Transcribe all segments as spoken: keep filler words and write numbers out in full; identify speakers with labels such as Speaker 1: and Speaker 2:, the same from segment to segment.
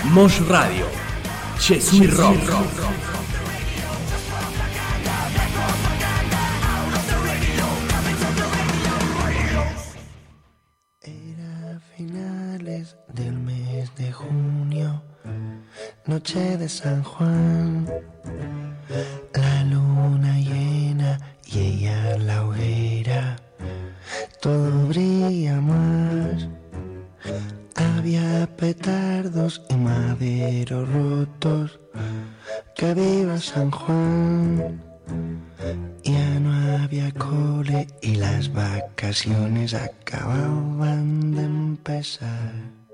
Speaker 1: Mosh Radio. Je suis rock.
Speaker 2: Era finales del mes de junio, noche de San Juan, la luna llena y ella en la hoguera, todo brilla más. Había petardos y maderos rotos, que viva San Juan. Ya no había cole y las vacaciones acababan de empezar.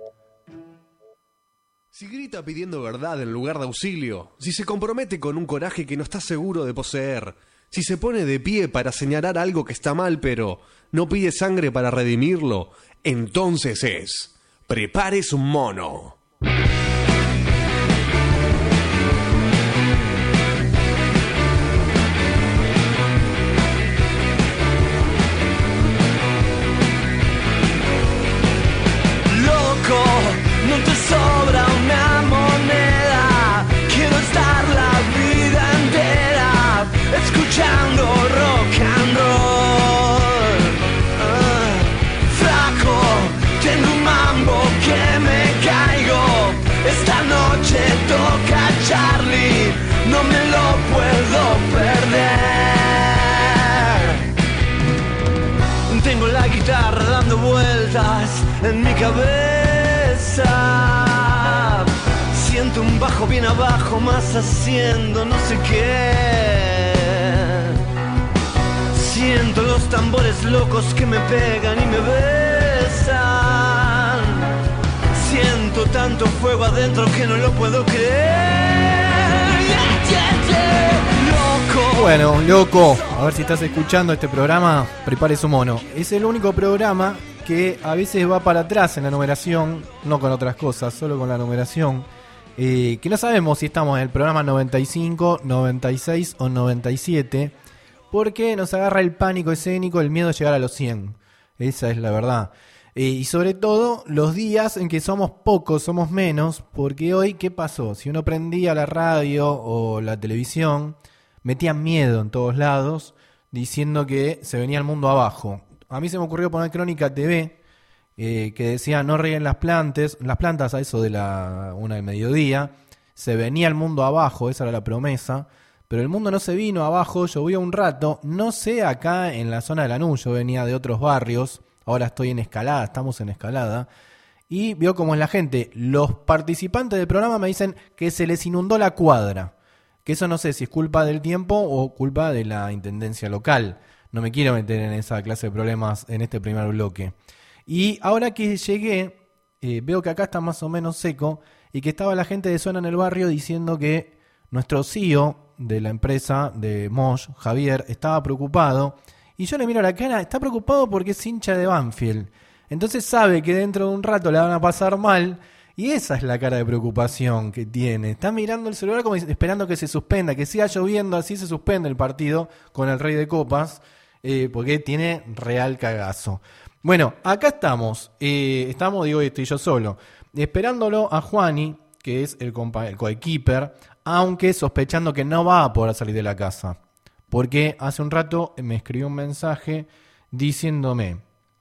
Speaker 3: Si grita pidiendo verdad en lugar de auxilio, si se compromete con un coraje que no está seguro de poseer, si se pone de pie para señalar algo que está mal pero no pide sangre para redimirlo, entonces es... Prepárese un mono.
Speaker 4: Loco, no te sobra una moneda. Quiero estar la vida entera escuchando rock and roll. Uh, flaco, tengo un mambo que me caigo. Esta noche toca Charlie, no me lo puedo perder. Tengo la guitarra dando vueltas en mi cabeza. Siento un bajo bien abajo, más haciendo no sé qué. Siento los tambores locos que me pegan y me besan. Siento tanto fuego adentro que no lo puedo creer. Yeah, yeah, yeah. Loco.
Speaker 5: Bueno, loco, a ver si estás escuchando este programa, prepare su mono. Es el único programa que a veces va para atrás en la numeración, no con otras cosas, solo con la numeración. Eh, que no sabemos si estamos en el programa noventa y cinco, noventa y seis o noventa y siete, porque nos agarra el pánico escénico, el miedo a llegar a los cien. Esa es la verdad. Eh, y sobre todo los días en que somos pocos, somos menos, porque hoy, ¿qué pasó? Si uno prendía la radio o la televisión, metían miedo en todos lados, diciendo que se venía el mundo abajo. A mí se me ocurrió poner Crónica T V, eh, que decía no rieguen las plantas, las plantas a eso de la una del mediodía, se venía el mundo abajo, esa era la promesa, pero el mundo no se vino abajo, llovió un rato, no sé acá en la zona de Lanús, yo venía de otros barrios, ahora estoy en Escalada, estamos en Escalada, y veo cómo es la gente. Los participantes del programa me dicen que se les inundó la cuadra, que eso no sé si es culpa del tiempo o culpa de la intendencia local. No me quiero meter en esa clase de problemas en este primer bloque. Y ahora que llegué, eh, veo que acá está más o menos seco y que estaba la gente de zona en el barrio diciendo que nuestro C E O de la empresa de Mosh, Javier, estaba preocupado. Y yo le miro la cara, está preocupado porque es hincha de Banfield. Entonces sabe que dentro de un rato la van a pasar mal. Y esa es la cara de preocupación que tiene. Está mirando el celular como esperando que se suspenda, que siga lloviendo, así se suspende el partido con el Rey de Copas, eh, porque tiene real cagazo. Bueno, acá estamos. Eh, estamos, digo, estoy yo solo. Esperándolo a Juani, que es el, compa- el coequiper, aunque sospechando que no va a poder salir de la casa. Porque hace un rato me escribió un mensaje diciéndome,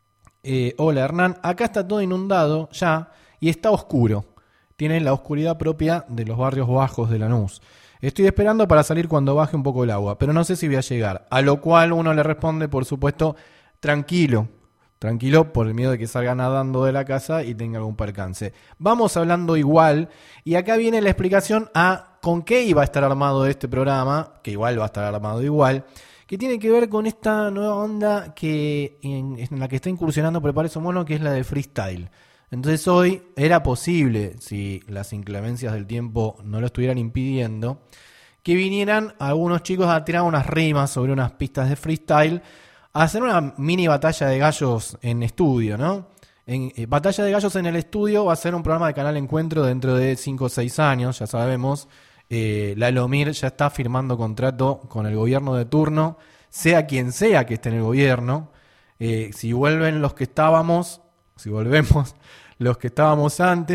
Speaker 5: eh, hola Hernán, acá está todo inundado ya y está oscuro. Tiene la oscuridad propia de los barrios bajos de Lanús. Estoy esperando para salir cuando baje un poco el agua, pero no sé si voy a llegar. A lo cual uno le responde, por supuesto, tranquilo. Tranquilo por el miedo de que salga nadando de la casa y tenga algún percance. Vamos hablando igual y acá viene la explicación a con qué iba a estar armado este programa, que igual va a estar armado igual, que tiene que ver con esta nueva onda que en, en la que está incursionando Prepare Su Mono, que es la de freestyle. Entonces hoy era posible, si las inclemencias del tiempo no lo estuvieran impidiendo, que vinieran algunos chicos a tirar unas rimas sobre unas pistas de freestyle, a hacer una mini batalla de gallos en estudio, ¿no? En, eh, Batalla de Gallos en el Estudio va a ser un programa de Canal Encuentro dentro de cinco o seis años, ya sabemos. Eh, Lalo Mir ya está firmando contrato con el gobierno de turno, sea quien sea que esté en el gobierno. Eh, si vuelven los que estábamos, si volvemos los que estábamos antes,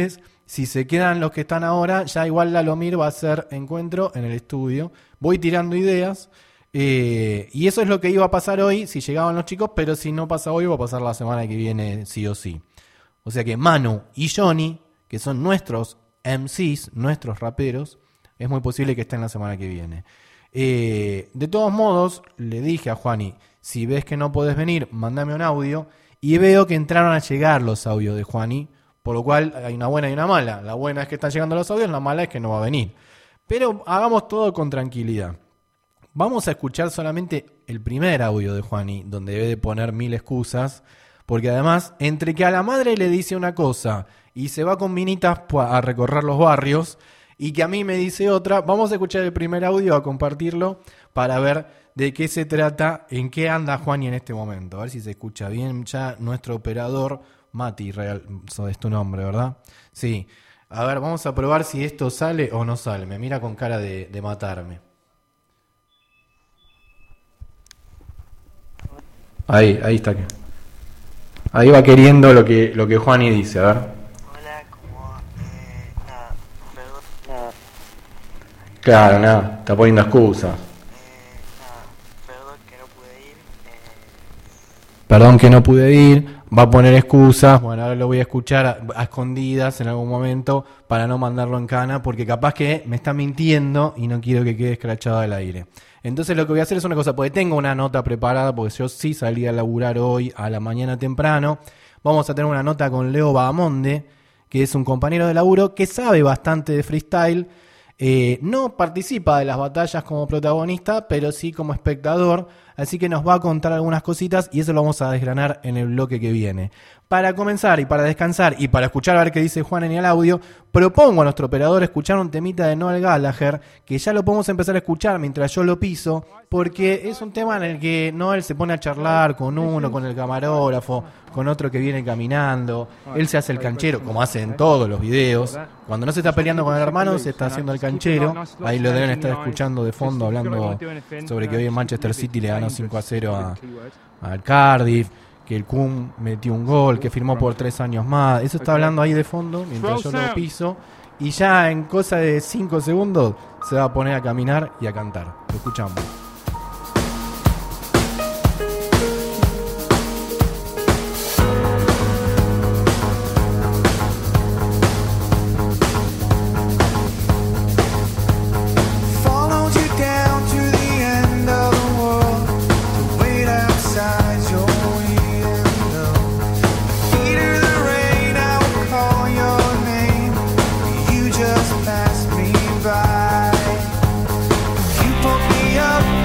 Speaker 5: Si se quedan los que están ahora, ya igual Lalomir va a hacer encuentro en el estudio. Voy tirando ideas. Eh, y eso es lo que iba a pasar hoy si llegaban los chicos, pero si no pasa hoy va a pasar la semana que viene sí o sí. O sea que Manu y Johnny, que son nuestros M Cs, nuestros raperos, es muy posible que estén la semana que viene. Eh, de todos modos, le dije a Juani, si ves que no podés venir, mandame un audio, y veo que entraron a llegar los audios de Juani, por lo cual hay una buena y una mala. La buena es que están llegando los audios, la mala es que no va a venir. Pero hagamos todo con tranquilidad. Vamos a escuchar solamente el primer audio de Juani, donde debe de poner mil excusas, porque además, entre que a la madre le dice una cosa y se va con minitas a recorrer los barrios, y que a mí me dice otra, vamos a escuchar el primer audio, a compartirlo, para ver de qué se trata, en qué anda Juani en este momento. A ver si se escucha bien ya nuestro operador, Mati, real, eso es tu nombre, ¿verdad? Sí. A ver, vamos a probar si esto sale o no sale. Me mira con cara de, de matarme. Ahí, ahí está. Ahí va queriendo lo que, lo que Juani dice, a ver.
Speaker 6: Hola, como, eh, nada, perdón, nada.
Speaker 5: Claro, nada, está poniendo excusas.
Speaker 6: Eh, nada, perdón que no pude ir. Eh...
Speaker 5: Perdón que no pude ir, va a poner excusas. Bueno, ahora lo voy a escuchar a, a escondidas en algún momento para no mandarlo en cana, porque capaz que me está mintiendo y no quiero que quede escrachado al aire. Entonces lo que voy a hacer es una cosa, porque tengo una nota preparada, porque yo sí salí a laburar hoy a la mañana temprano. Vamos a tener una nota con Leo Bahamonde, que es un compañero de laburo que sabe bastante de freestyle. Eh, no participa de las batallas como protagonista, pero sí como espectador. Así que nos va a contar algunas cositas y eso lo vamos a desgranar en el bloque que viene. Para comenzar y para descansar y para escuchar a ver qué dice Juan en el audio, propongo a nuestro operador escuchar un temita de Noel Gallagher, que ya lo podemos empezar a escuchar mientras yo lo piso, porque es un tema en el que Noel se pone a charlar con uno, con el camarógrafo, con otro que viene caminando. Él se hace el canchero, como hace en todos los videos. Cuando no se está peleando con el hermano, se está haciendo el canchero. Ahí lo deben estar escuchando de fondo, hablando sobre que hoy en Manchester City le ganó cinco a cero a, al Cardiff, que el Kun metió un gol, que firmó por tres años más. Eso está hablando ahí de fondo mientras yo lo piso. Y ya en cosa de cinco segundos se va a poner a caminar y a cantar. Lo escuchamos.
Speaker 7: Up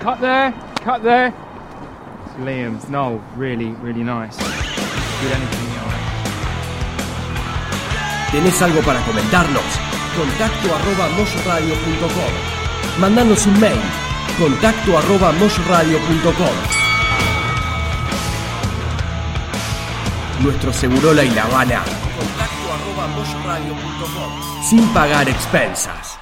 Speaker 7: cut there, cut there. It's Liam. No, really, really nice. Good anything else.
Speaker 1: ¿Tenés algo para comentarnos? Contacto arroba moshradio punto com. Mandanos un mail. Contacto arroba moshradio punto com. Nuestro Segurola y La Habana. Contacto arroba moshradio punto com. Sin pagar expensas.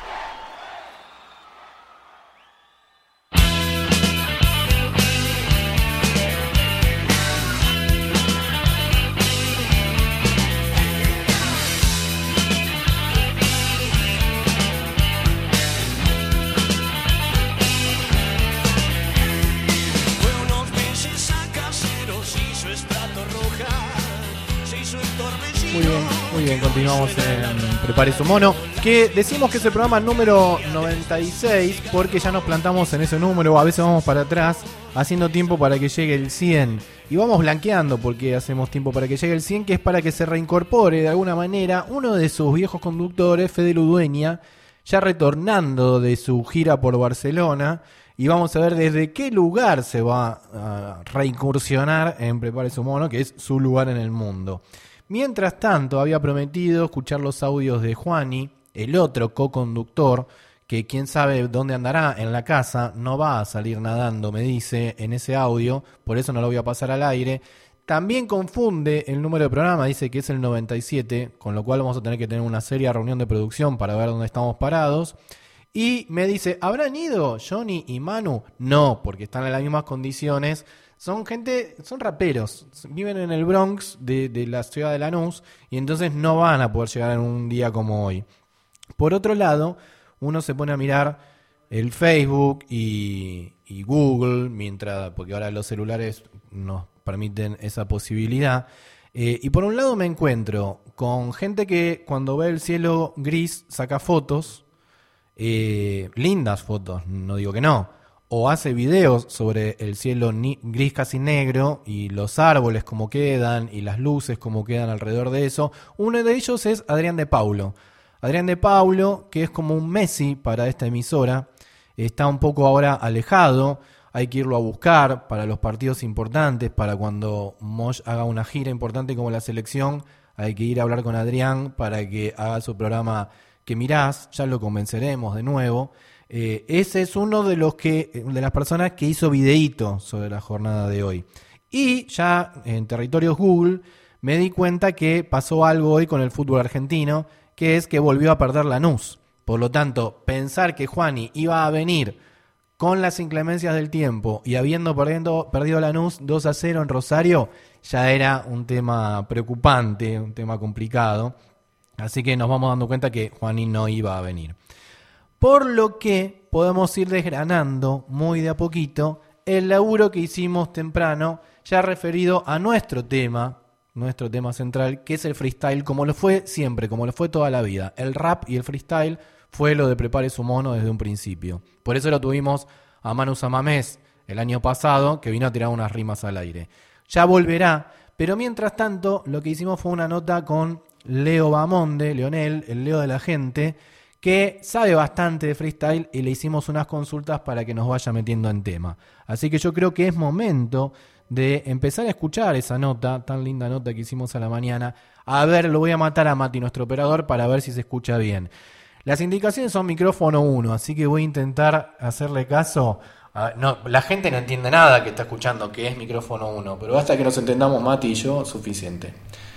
Speaker 5: Muy bien, muy bien, continuamos en Prepare su Mono, que decimos que es el programa número noventa y seis porque ya nos plantamos en ese número, a veces vamos para atrás haciendo tiempo para que llegue el cien y vamos blanqueando porque hacemos tiempo para que llegue el cien, que es para que se reincorpore de alguna manera uno de sus viejos conductores, Fede Ludueña, ya retornando de su gira por Barcelona, y vamos a ver desde qué lugar se va a reincursionar en Prepare su Mono, que es su lugar en el mundo. Mientras tanto, había prometido escuchar los audios de Juani, el otro co-conductor, que quién sabe dónde andará en la casa, no va a salir nadando, me dice en ese audio, por eso no lo voy a pasar al aire. También confunde el número de programa, dice que es el noventa y siete, con lo cual vamos a tener que tener una seria reunión de producción para ver dónde estamos parados. Y me dice, ¿habrán ido Johnny y Manu? No, porque están en las mismas condiciones. Son gente, son raperos, viven en el Bronx de, de la ciudad de Lanús y entonces no van a poder llegar en un día como hoy. Por otro lado, uno se pone a mirar el Facebook y, y Google, mientras, porque ahora los celulares nos permiten esa posibilidad. Eh, y por un lado me encuentro con gente que cuando ve el cielo gris saca fotos, eh, lindas fotos, no digo que no. O hace videos sobre el cielo ni- gris casi negro y los árboles como quedan y las luces como quedan alrededor de eso. Uno de ellos es Adrián de Paulo. Adrián de Paulo, que es como un Messi para esta emisora, está un poco ahora alejado. Hay que irlo a buscar para los partidos importantes, para cuando Mosh haga una gira importante como la selección. Hay que ir a hablar con Adrián para que haga su programa que mirás, ya lo convenceremos de nuevo. Eh, ese es uno de los que de las personas que hizo videíto sobre la jornada de hoy. Y ya en territorios Google me di cuenta que pasó algo hoy con el fútbol argentino, que es que volvió a perder Lanús. Por lo tanto, pensar que Juani iba a venir con las inclemencias del tiempo y habiendo perdiendo, perdido Lanús dos a cero en Rosario, ya era un tema preocupante, un tema complicado. Así que nos vamos dando cuenta que Juani no iba a venir. Por lo que podemos ir desgranando muy de a poquito el laburo que hicimos temprano, ya referido a nuestro tema, nuestro tema central, que es el freestyle, como lo fue siempre, como lo fue toda la vida. El rap y el freestyle fue lo de Prepare su Mono desde un principio. Por eso lo tuvimos a Manu Samamés el año pasado, que vino a tirar unas rimas al aire. Ya volverá, pero mientras tanto lo que hicimos fue una nota con Leo Bamonde, Leonel, el Leo de la gente, que sabe bastante de freestyle y le hicimos unas consultas para que nos vaya metiendo en tema. Así que yo creo que es momento de empezar a escuchar esa nota, tan linda nota que hicimos a la mañana. A ver, lo voy a matar a Mati, nuestro operador, para ver si se escucha bien. Las indicaciones son micrófono uno, así que voy a intentar hacerle caso. A, no, la gente no entiende nada que está escuchando, que es micrófono uno, pero basta que nos entendamos Mati y yo, suficiente.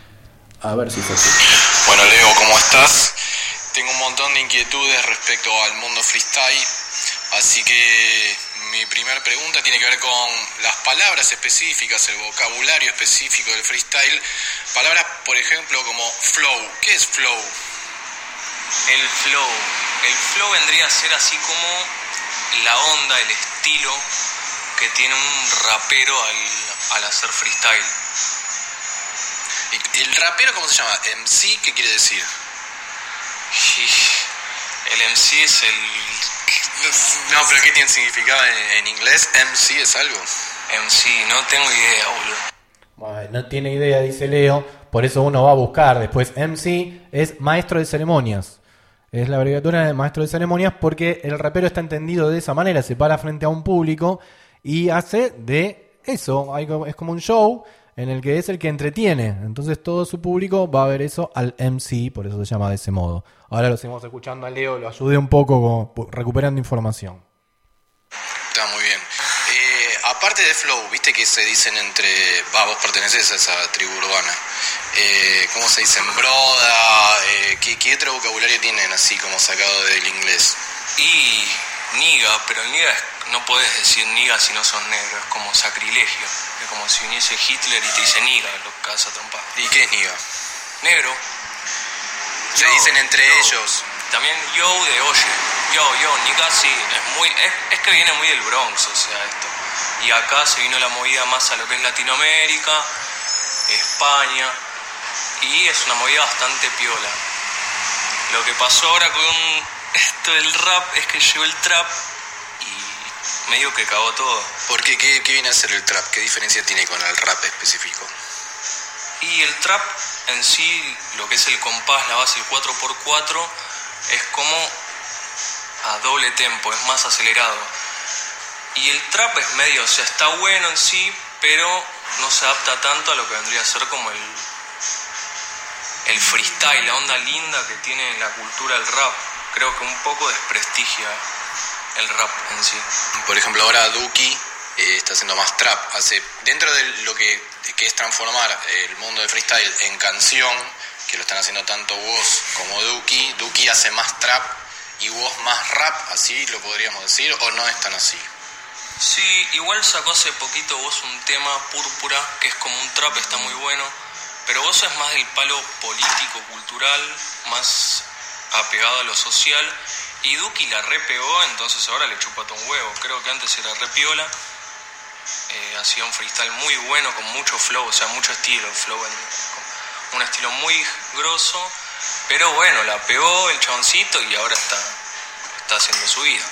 Speaker 5: A ver si se escucha.
Speaker 8: Bueno, Leo, ¿cómo estás? Tengo un montón de inquietudes respecto al mundo freestyle, así que mi primera pregunta tiene que ver con las palabras específicas, el vocabulario específico del freestyle. Palabras, por ejemplo, como flow. ¿Qué es flow?
Speaker 9: El flow. El flow vendría a ser así como la onda, el estilo que tiene un rapero al, al hacer freestyle.
Speaker 8: ¿Y el rapero cómo se llama? ¿M C? ¿Qué quiere decir?
Speaker 9: El M C es el...
Speaker 8: No, pero ¿qué tiene significado en, en inglés? ¿M C es algo?
Speaker 9: M C, no tengo idea, boludo.
Speaker 5: Bueno, no tiene idea, dice Leo, por eso uno va a buscar. Después M C es maestro de ceremonias. Es la abreviatura de maestro de ceremonias porque el rapero está entendido de esa manera, se para frente a un público y hace de eso, es como un show en el que es el que entretiene. Entonces todo su público va a ver eso al M C, por eso se llama de ese modo. Ahora lo seguimos escuchando a Leo, lo ayudé un poco como recuperando información.
Speaker 8: Está muy bien. Eh, aparte de flow, viste que se dicen entre... Va, vos perteneces a esa tribu urbana. Eh, ¿Cómo se dicen? Broda. Eh, ¿qué, ¿Qué otro vocabulario tienen así como sacado del inglés?
Speaker 9: Y niga, pero el niga es, no podés decir niga si no sos negro, es como sacrilegio. Es como si viniese Hitler y te dice niga, lo cagas a trompar.
Speaker 8: ¿Y qué es niga?
Speaker 9: Negro.
Speaker 8: Se
Speaker 9: Yo,
Speaker 8: dicen entre
Speaker 9: yo.
Speaker 8: ellos.
Speaker 9: También yo de oye. Yo, yo, niga sí, es muy, es, es que viene muy del Bronx, o sea, esto. Y acá se vino la movida más a lo que es Latinoamérica, España, y es una movida bastante piola. Lo que pasó ahora con esto del rap es que llegó el trap y medio que cagó todo.
Speaker 8: ¿Por qué? ¿Qué, qué viene a ser el trap? ¿Qué diferencia tiene con el rap específico?
Speaker 9: Y el trap en sí, lo que es el compás, la base, el cuatro por cuatro, es como a doble tempo, es más acelerado. Y el trap es medio, o sea, está bueno en sí, pero no se adapta tanto a lo que vendría a ser como el, el freestyle, la onda linda que tiene la cultura del rap. Creo que un poco desprestigia el rap en sí.
Speaker 8: Por ejemplo, ahora Duki eh, está haciendo más trap. Hace dentro de lo que, que es transformar el mundo del freestyle en canción, que lo están haciendo tanto Woz como Duki. Duki hace más trap y Woz más rap, así lo podríamos decir, o no es tan así.
Speaker 9: Sí, igual sacó hace poquito Woz un tema, Púrpura, que es como un trap, está muy bueno, pero Woz es más del palo político, cultural, más apegado a lo social, y Duki la repegó, entonces ahora le chupa todo un huevo. Creo que antes era re piola, eh, hacía un freestyle muy bueno, con mucho flow, o sea, mucho estilo, flow, en, un estilo muy grosso, pero bueno, la pegó el chaboncito y ahora está, está haciendo su vida.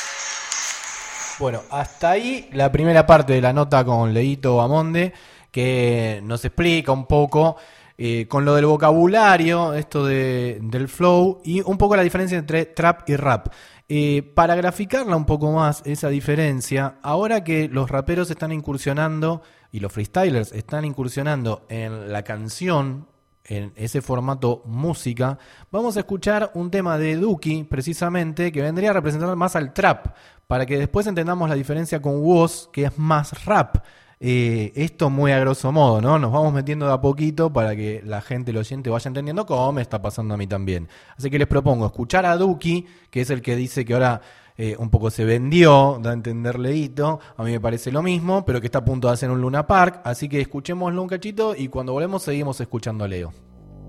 Speaker 5: Bueno, hasta ahí la primera parte de la nota con Leito Bamonde, que nos explica un poco eh, con lo del vocabulario, esto de, del flow, y un poco la diferencia entre trap y rap. Eh, para graficarla un poco más, esa diferencia, ahora que los raperos están incursionando, y los freestylers están incursionando en la canción, en ese formato música, vamos a escuchar un tema de Duki, precisamente, que vendría a representar más al trap, para que después entendamos la diferencia con Woz, que es más rap. Eh, esto muy a grosso modo, ¿no? Nos vamos metiendo de a poquito para que la gente, el oyente, vaya entendiendo cómo me está pasando a mí también. Así que les propongo escuchar a Duki, que es el que dice que ahora eh, un poco se vendió, da a entender Leito, a mí me parece lo mismo, pero que está a punto de hacer un Luna Park. Así que escuchémoslo un cachito y cuando volvemos seguimos escuchando a Leo.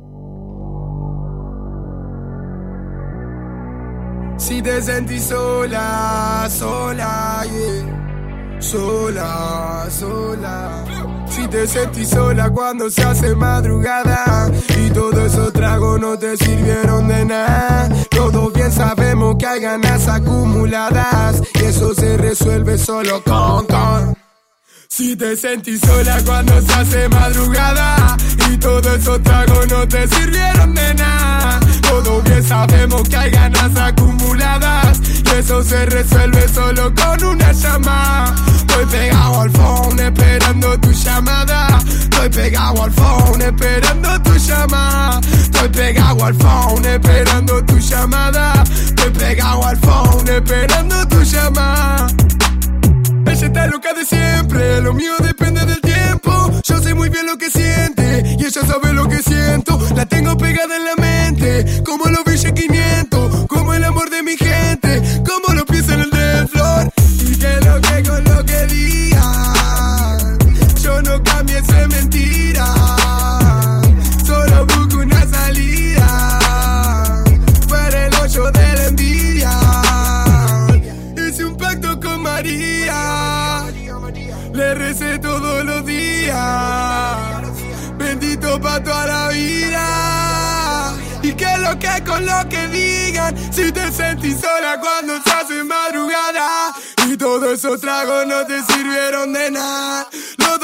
Speaker 10: Si te sentís sola, sola, yeah. Sola, sola. Si te sentís sola cuando se hace madrugada y todos esos tragos no te sirvieron de nada. Todos bien sabemos que hay ganas acumuladas y eso se resuelve solo con, con. Si te sentís sola cuando se hace madrugada y todos esos tragos no te sirvieron de nada. Todos bien sabemos que hay ganas acumuladas y eso se resuelve solo con una llamada. Estoy pegado al phone esperando tu llamada. Estoy pegado al phone esperando tu llamada. Estoy pegado al phone esperando tu llamada. Estoy pegado al phone esperando tu llamada. Ella está loca de siempre, lo mío depende del tiempo. Yo sé muy bien lo que siente y ella sabe lo que siento. La tengo pegada en la mente, como los Villa quinientos, como el amor de mi gente, como los pies en el del flor. Y que lo que con lo que digan, yo no cambie, es mentira. Solo busco una salida para el hoyo de la envidia. Hice un pacto con María, le recé todos los días, bendito pa' toda la vida. Y que lo que con lo que digan, si te sentís sola cuando se hace madrugada y todos esos tragos no te sirvieron de nada. Los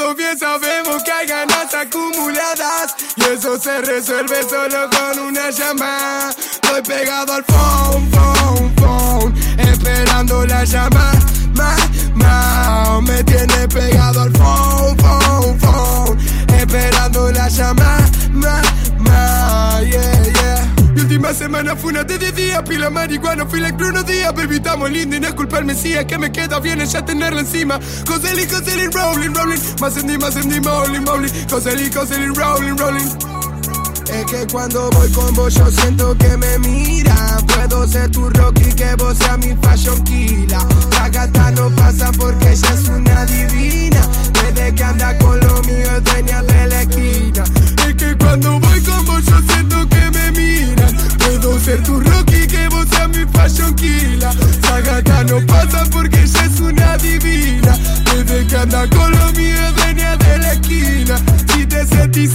Speaker 10: todos bien sabemos que hay ganas acumuladas y eso se resuelve solo con una llamada. Estoy pegado al phone, phone, phone, esperando la llamada, ma, ma. Me tiene pegado al phone, phone, phone, esperando la llamada, ma, ma, yeah, yeah. Mi última semana fue una de diez días, pila marihuana, fui like Bruno Díaz. Baby, estamos lindos y no es culpa del Mesías, que me queda bien es ya tenerla encima. Coseli, coseli, rolling, rolling, más en di, más en di, rolling, rolling. Coseli, coseli, rolling, rolling. Es que cuando voy con vos yo siento que me miran. Puedo ser tu Rocky, que vos seas mi fashion killer. La gata no pasa porque ella es una divina. Desde que anda con lo mío es dueña de la esquina. Es que cuando voy con vos yo siento que me miran. Puedo ser tu Rocky, que vos seas mi fashion killer. La gata no pasa porque ella es una divina. Desde que anda con lo mío es dueña de la esquina. Si te sentís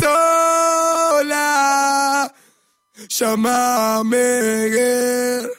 Speaker 10: sola, llámame, girl.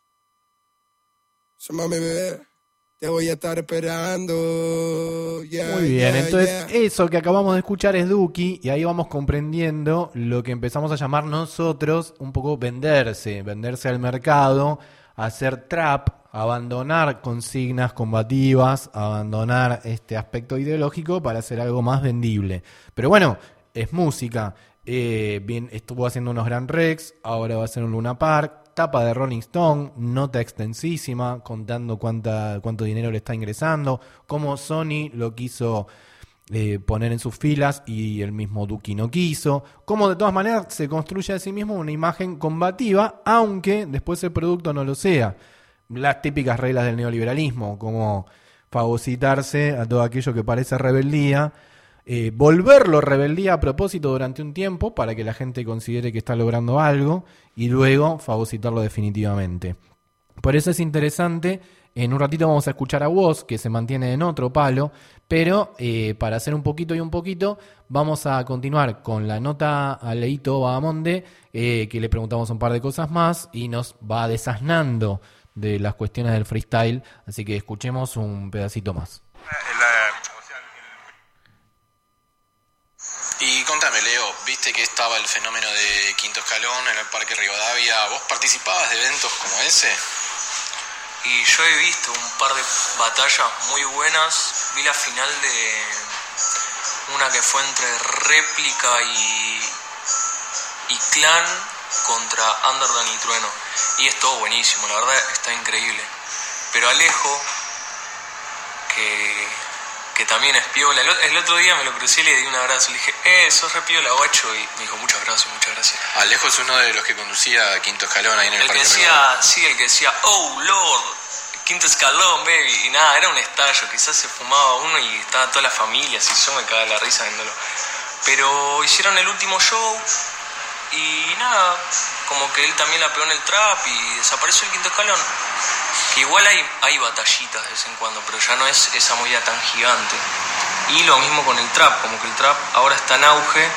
Speaker 10: Llámame, bebé. Te voy a estar esperando. Yeah,
Speaker 5: Muy bien,
Speaker 10: yeah,
Speaker 5: entonces
Speaker 10: yeah.
Speaker 5: eso que acabamos de escuchar es Duki y ahí vamos comprendiendo lo que empezamos a llamar nosotros un poco venderse, venderse al mercado, hacer trap, abandonar consignas combativas, abandonar este aspecto ideológico para hacer algo más vendible. Pero bueno, es música. Eh, bien, estuvo haciendo unos Gran Rex, ahora va a hacer un Luna Park. Tapa de Rolling Stone, nota extensísima, contando cuánta, cuánto dinero le está ingresando, cómo Sony lo quiso eh, poner en sus filas y el mismo Duki no quiso, cómo de todas maneras se construye a sí mismo una imagen combativa, aunque después el producto no lo sea. Las típicas reglas del neoliberalismo, como fagocitarse a todo aquello que parece rebeldía, eh, volverlo rebeldía a propósito durante un tiempo para que la gente considere que está logrando algo y luego fagocitarlo definitivamente. Por eso es interesante. En un ratito vamos a escuchar a Woz, que se mantiene en otro palo, pero eh, para hacer un poquito y un poquito vamos a continuar con la nota a Leito Bahamonde, eh, que le preguntamos un par de cosas más y nos va desasnando de las cuestiones del freestyle, así que escuchemos un pedacito más.
Speaker 8: Y contame, Leo, viste que estaba el fenómeno de Quinto Escalón en el Parque Rivadavia. ¿Vos participabas de eventos como ese?
Speaker 9: Y yo he visto un par de batallas muy buenas. Vi la final de una que fue entre Réplica y, y Clan contra Underdog y Trueno. Y es todo buenísimo, la verdad está increíble. Pero Alejo, que... que también es piola. El otro día me lo crucé y le di un abrazo. Le dije, eh, sos re piola, guacho. Y me dijo, muchas gracias, muchas gracias.
Speaker 8: Alejo es uno de los que conducía Quinto Escalón ahí en el,
Speaker 9: el
Speaker 8: Parque
Speaker 9: que decía,
Speaker 8: Rivadavia.
Speaker 9: sí, el que decía, oh, Lord, Quinto Escalón, baby. Y nada, era un estallo. Quizás se fumaba uno y estaba toda la familia. Así yo me cagaba la risa viéndolo. Pero hicieron el último show y nada, como que él también la pegó en el trap y desapareció el Quinto Escalón. Que igual hay, hay batallitas de vez en cuando, pero ya no es esa movida tan gigante. Y lo mismo con el trap, como que el trap ahora está en auge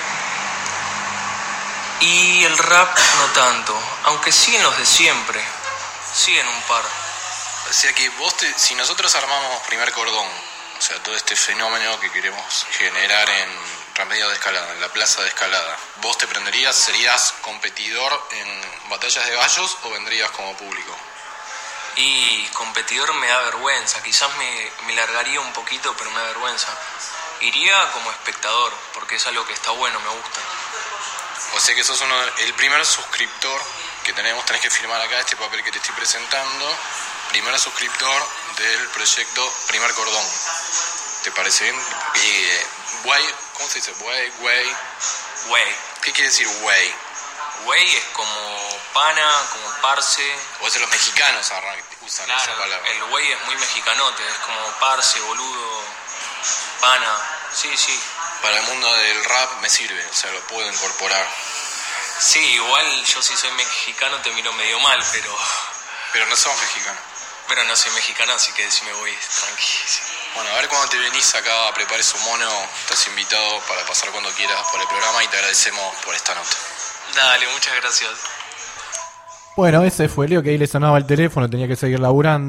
Speaker 9: y el rap no tanto, aunque siguen los de siempre, siguen un par.
Speaker 8: O sea que vos, te, si nosotros armamos Primer Cordón, o sea, todo este fenómeno que queremos generar en Remedio de Escalada, en la plaza de Escalada, ¿vos te prenderías, serías competidor en batallas de gallos o vendrías como público?
Speaker 9: Y competidor me da vergüenza, quizás me, me largaría un poquito, pero me da vergüenza. Iría como espectador, porque es algo que está bueno, me gusta.
Speaker 8: O sea que sos uno, el primer suscriptor que tenemos, tenés que firmar acá este papel que te estoy presentando, primer suscriptor del proyecto Primer Cordón. ¿Te parece bien? Eh, güey, ¿cómo se dice? Güey, güey.
Speaker 9: Güey.
Speaker 8: ¿Qué quiere decir güey?
Speaker 9: Güey es como pana, como parce.
Speaker 8: O sea, los mexicanos usan
Speaker 9: claro,
Speaker 8: esa palabra.
Speaker 9: El güey es muy mexicanote, es como parce, boludo, pana. Sí, sí.
Speaker 8: Para el mundo del rap me sirve, o sea, lo puedo incorporar.
Speaker 9: Sí, igual yo si soy mexicano te miro medio mal, pero...
Speaker 8: Pero no sos mexicano.
Speaker 9: Pero no soy mexicano, así que decime voy, tranqui. Sí.
Speaker 8: Bueno, a ver cuando te venís acá a preparar su mono, estás invitado para pasar cuando quieras por el programa y te agradecemos por esta nota.
Speaker 9: Dale, muchas gracias.
Speaker 5: Bueno, ese fue Leo, que ahí le sonaba el teléfono, tenía que seguir laburando.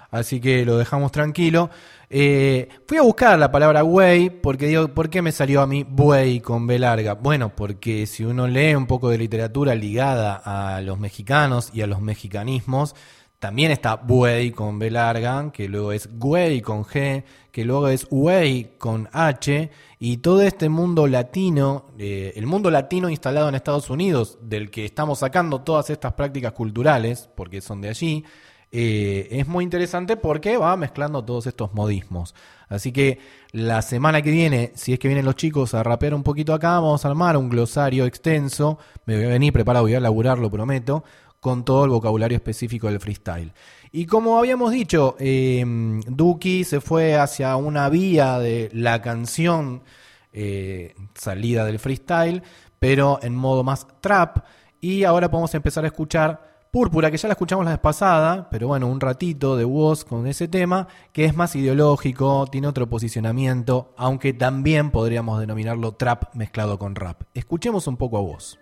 Speaker 5: así que lo dejamos tranquilo. Eh, fui a buscar la palabra buey porque digo, ¿por qué me salió a mí buey con B larga? Bueno, porque si uno lee un poco de literatura ligada a los mexicanos y a los mexicanismos, también está buey con B larga, que luego es güey con G, que luego es güey con H, y todo este mundo latino, eh, el mundo latino instalado en Estados Unidos, del que estamos sacando todas estas prácticas culturales, porque son de allí, Eh, es muy interesante porque va mezclando todos estos modismos. Así que la semana que viene, si es que vienen los chicos a rapear un poquito acá, vamos a armar un glosario extenso. Me voy a venir preparado, voy a laburar, lo prometo, con todo el vocabulario específico del freestyle. Y como habíamos dicho, eh, Duki se fue hacia una vía de la canción eh, salida del freestyle, pero en modo más trap. Y ahora podemos empezar a escuchar Púrpura, que ya la escuchamos la vez pasada, pero bueno, un ratito de voz con ese tema, que es más ideológico, tiene otro posicionamiento, aunque también podríamos denominarlo trap mezclado con rap. Escuchemos un poco a voz.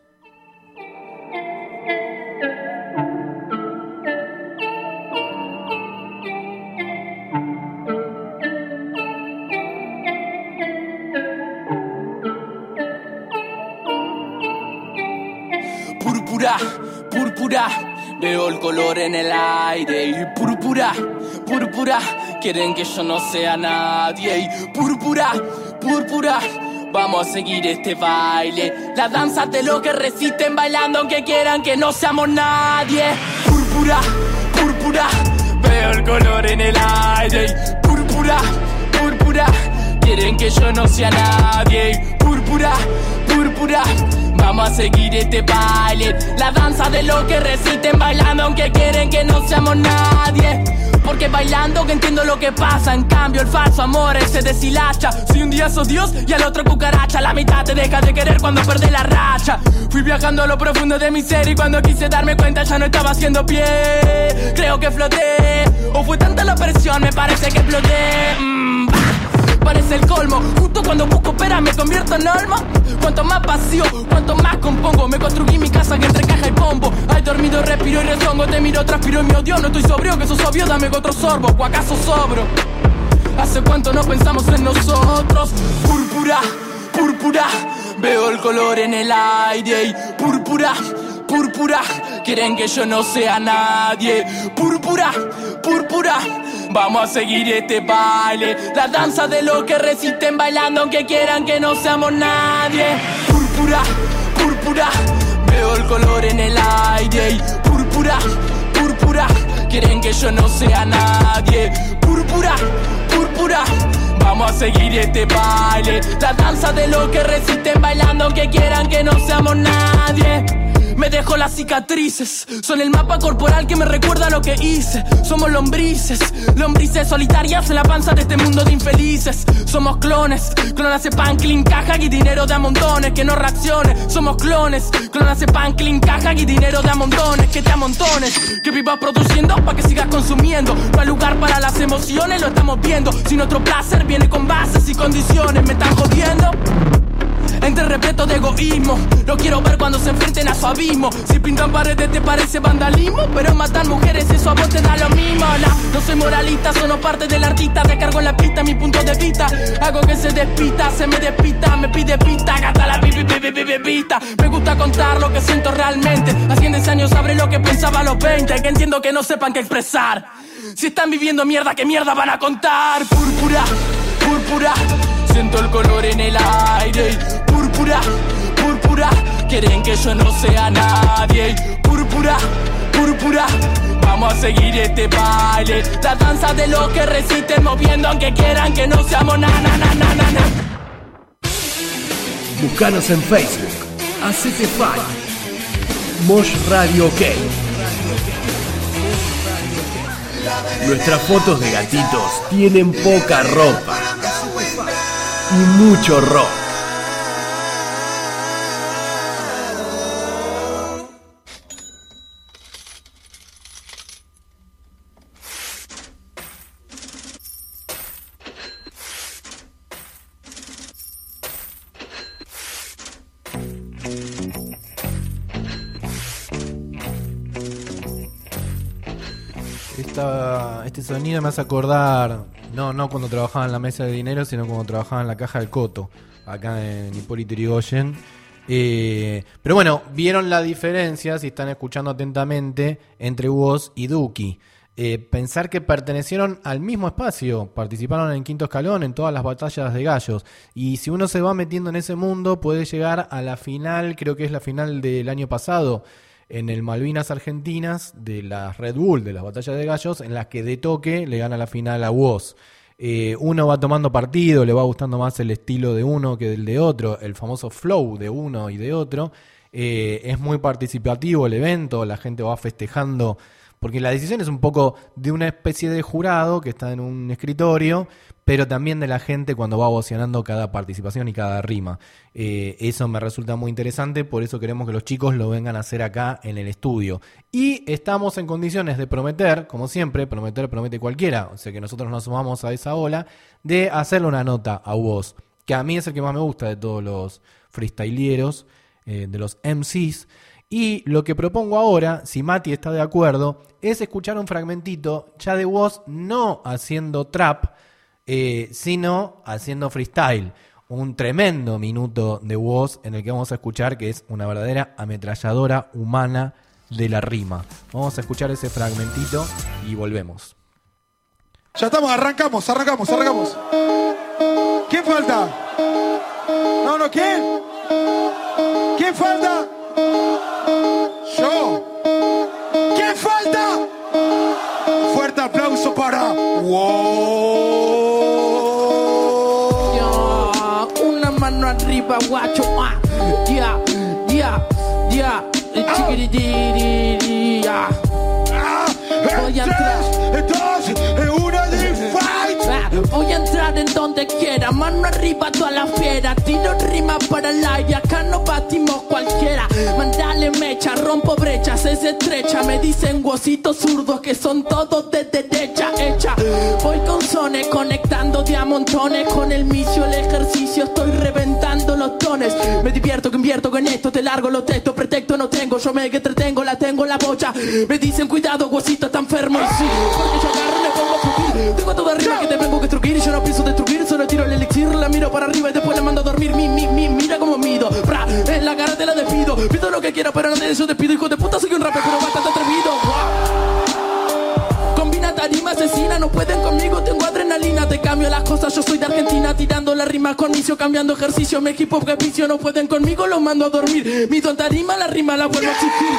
Speaker 11: Púrpura, púrpura, veo el color en el aire. Y púrpura, púrpura, quieren que yo no sea nadie. Y púrpura, púrpura, vamos a seguir este baile. La danza de los que resisten bailando aunque quieran que no seamos nadie. Púrpura, púrpura, veo el color en el aire. Y púrpura, púrpura, quieren que yo no sea nadie. Y púrpura, púrpura, vamos a seguir este baile. La danza de los que resisten bailando aunque quieren que no seamos nadie. Porque bailando que entiendo lo que pasa. En cambio el falso amor se deshilacha. Si un día sos Dios y al otro cucaracha, la mitad te deja de querer cuando perdés la racha. Fui viajando a lo profundo de mi ser y cuando quise darme cuenta ya no estaba haciendo pie. Creo que floté, o fue tanta la presión, me parece que exploté. mm, Parece el colmo, justo cuando busco pera me convierto en olmo. Cuanto más vacío, cuanto más compongo. Me construí mi casa que entre caja y pombo. Ay, dormido, respiro y rezongo. Te miro, transpiro y me odio. No estoy sobrio, que sos obvio, dame otro sorbo. ¿O acaso sobro? ¿Hace cuánto no pensamos en nosotros? Púrpura, púrpura, veo el color en el aire. Y púrpura, púrpura, quieren que yo no sea nadie. Púrpura, púrpura, vamos a seguir este baile. La danza de los que resisten bailando aunque quieran que no seamos nadie. Púrpura, púrpura, veo el color en el aire. Y púrpura, púrpura, quieren que yo no sea nadie. Púrpura, púrpura, vamos a seguir este baile. La danza de los que resisten bailando aunque quieran que no seamos nadie. Me dejo las cicatrices, son el mapa corporal que me recuerda lo que hice. Somos lombrices, lombrices solitarias en la panza de este mundo de infelices. Somos clones, clones de pan, clean, caja y dinero de a montones. Que no reaccione, somos clones, clones de pan, clean, caja y dinero de a montones. Que te amontones, que vivas produciendo pa' que sigas consumiendo. No hay lugar para las emociones, lo estamos viendo. Si nuestro placer viene con bases y condiciones, me están jodiendo. Entre repleto de egoísmo, lo quiero ver cuando se enfrenten a su abismo. Si pintan paredes te parece vandalismo, pero matan mujeres eso a vos te da lo mismo. No, no soy moralista, sono parte del artista. Descargo en la pista mi punto de vista. Hago que se despista, se me despista, me pide pista, gata la pipi pipi pipi pista. Me gusta contar lo que siento realmente. Hace diez años sabré lo que pensaba a los veinte. Que entiendo que no sepan qué expresar. Si están viviendo mierda, ¿qué mierda van a contar? Púrpura, púrpura, siento el color en el aire. Púrpura, púrpura, quieren que yo no sea nadie. Púrpura, púrpura, vamos a seguir este baile. La danza de los que resisten moviendo aunque quieran que no seamos na na na na na na.
Speaker 1: Buscanos en Facebook, hacete fan, Mosh Radio OK. Nuestras fotos de gatitos tienen poca ropa y mucho rock.
Speaker 5: esta, este sonido me hace acordar, no, no cuando trabajaba en la mesa de dinero, sino cuando trabajaba en la caja del Coto, acá en Hipólito Yrigoyen. Eh, pero bueno, vieron la diferencia, si están escuchando atentamente, entre Woz y Duki. Eh, pensar que pertenecieron al mismo espacio, participaron en Quinto Escalón, en todas las batallas de gallos, y si uno se va metiendo en ese mundo puede llegar a la final, creo que es la final del año pasado, en el Malvinas Argentinas de las Red Bull, de las batallas de gallos, en las que de toque le gana la final a Woz. Eh, uno va tomando partido, le va gustando más el estilo de uno que del de otro, el famoso flow de uno y de otro. Eh, es muy participativo el evento, la gente va festejando, porque la decisión es un poco de una especie de jurado que está en un escritorio, pero también de la gente cuando va ovacionando cada participación y cada rima. Eh, eso me resulta muy interesante, por eso queremos que los chicos lo vengan a hacer acá en el estudio. Y estamos en condiciones de prometer, como siempre, prometer promete cualquiera, o sea que nosotros nos sumamos a esa ola, de hacerle una nota a Woz, que a mí es el que más me gusta de todos los freestyleros, eh, de los M Cs. Y lo que propongo ahora, si Mati está de acuerdo, es escuchar un fragmentito ya de Woz no haciendo trap, eh, sino haciendo freestyle. Un tremendo minuto de Woz en el que vamos a escuchar que es una verdadera ametralladora humana de la rima. Vamos a escuchar ese fragmentito y volvemos.
Speaker 12: Ya estamos, arrancamos, arrancamos, arrancamos. ¿Quién falta? No, no, ¿quién? ¿Quién falta? Yo. ¿Quién falta? Fuerte aplauso para Woz.
Speaker 11: Yeah, una mano arriba, guacho. Ah, yeah, yeah, yeah. Chiquititiri, yeah. Voy a entrar.
Speaker 12: Entonces, es una de fight.
Speaker 11: Voy a entrar en donde quiera, mano arriba toda la fiera. Tiro rima para el aire, acá no batimos cualquiera. Mandale mecha, rompo brechas, es estrecha. Me dicen huesitos zurdos que son todos de derecha hecha. Voy con sones, conectando de a montones. Con el misio, el ejercicio, estoy reventando los tones. Me divierto que invierto con esto, te largo los textos. Pretexto no tengo, yo me entretengo, la tengo la bocha. Me dicen cuidado, huesito está enfermo. Y sí, porque yo agarro y me pongo a fugir. Tengo toda arriba que te vengo que destruir. Y yo no pienso destruir, solo tiro el elixir. La miro para arriba y después la mando a dormir. Mi, mi, mi, mira como mido. Bra, en la cara te la despido. Pido lo que quiero, pero no te eso despido. Hijo de puta, soy un rapper, pero bastante atrevido. Wow. Combina tarima asesina, no pueden conmigo, tengo adrenalina. Te cambio las cosas, yo soy de Argentina. Tirando la rima con misio, cambiando ejercicio. Me equipo que vicio, no pueden conmigo, los mando a dormir. Mi tarima, la rima la vuelvo a existir.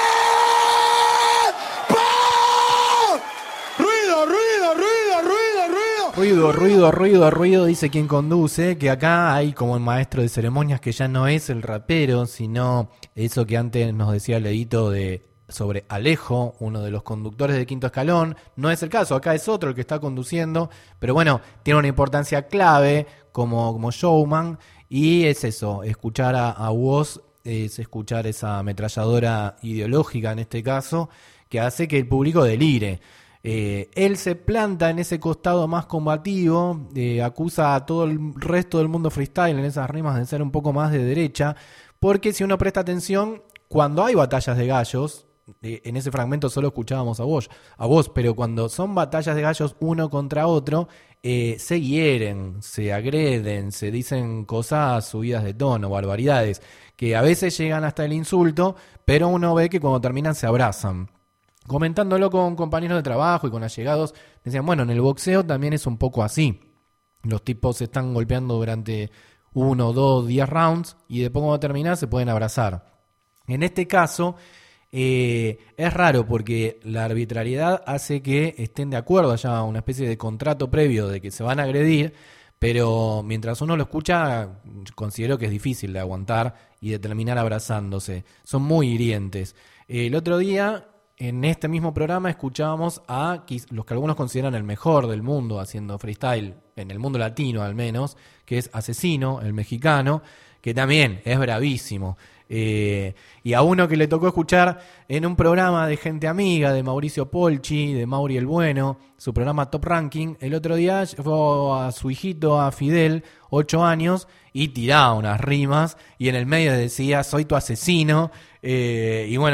Speaker 12: Ruido, ruido, ruido, ruido, ruido.
Speaker 5: Ruido, ruido, ruido, ruido, dice quien conduce, que acá hay como un maestro de ceremonias que ya no es el rapero, sino eso que antes nos decía Leito de sobre Alejo, uno de los conductores de Quinto Escalón. No es el caso, acá es otro el que está conduciendo, pero bueno, tiene una importancia clave como, como showman, y es eso, escuchar a, a Woz, es escuchar esa ametralladora ideológica en este caso, que hace que el público delire. Eh, él se planta en ese costado más combativo, eh, acusa a todo el resto del mundo freestyle en esas rimas de ser un poco más de derecha, porque si uno presta atención, cuando hay batallas de gallos, eh, en ese fragmento solo escuchábamos a vos, a vos, pero cuando son batallas de gallos uno contra otro, eh, se hieren, se agreden, se dicen cosas subidas de tono, barbaridades, que a veces llegan hasta el insulto, pero uno ve que cuando terminan se abrazan. Comentándolo con compañeros de trabajo y con allegados, decían, bueno, en el boxeo también es un poco así. Los tipos se están golpeando durante uno, dos, diez rounds y después cuando terminan se pueden abrazar. En este caso eh, es raro porque la arbitrariedad hace que estén de acuerdo, haya una especie de contrato previo de que se van a agredir, pero mientras uno lo escucha considero que es difícil de aguantar y de terminar abrazándose. Son muy hirientes. El otro día, en este mismo programa, escuchábamos a los que algunos consideran el mejor del mundo haciendo freestyle, en el mundo latino al menos, que es Asesino, el mexicano, que también es bravísimo. Eh, y a uno que le tocó escuchar en un programa de gente amiga, de Mauricio Polchi, de Mauri el Bueno, su programa Top Ranking, el otro día fue a su hijito, a Fidel, ocho años, y tiraba unas rimas, y en el medio decía, soy tu asesino, eh, y bueno,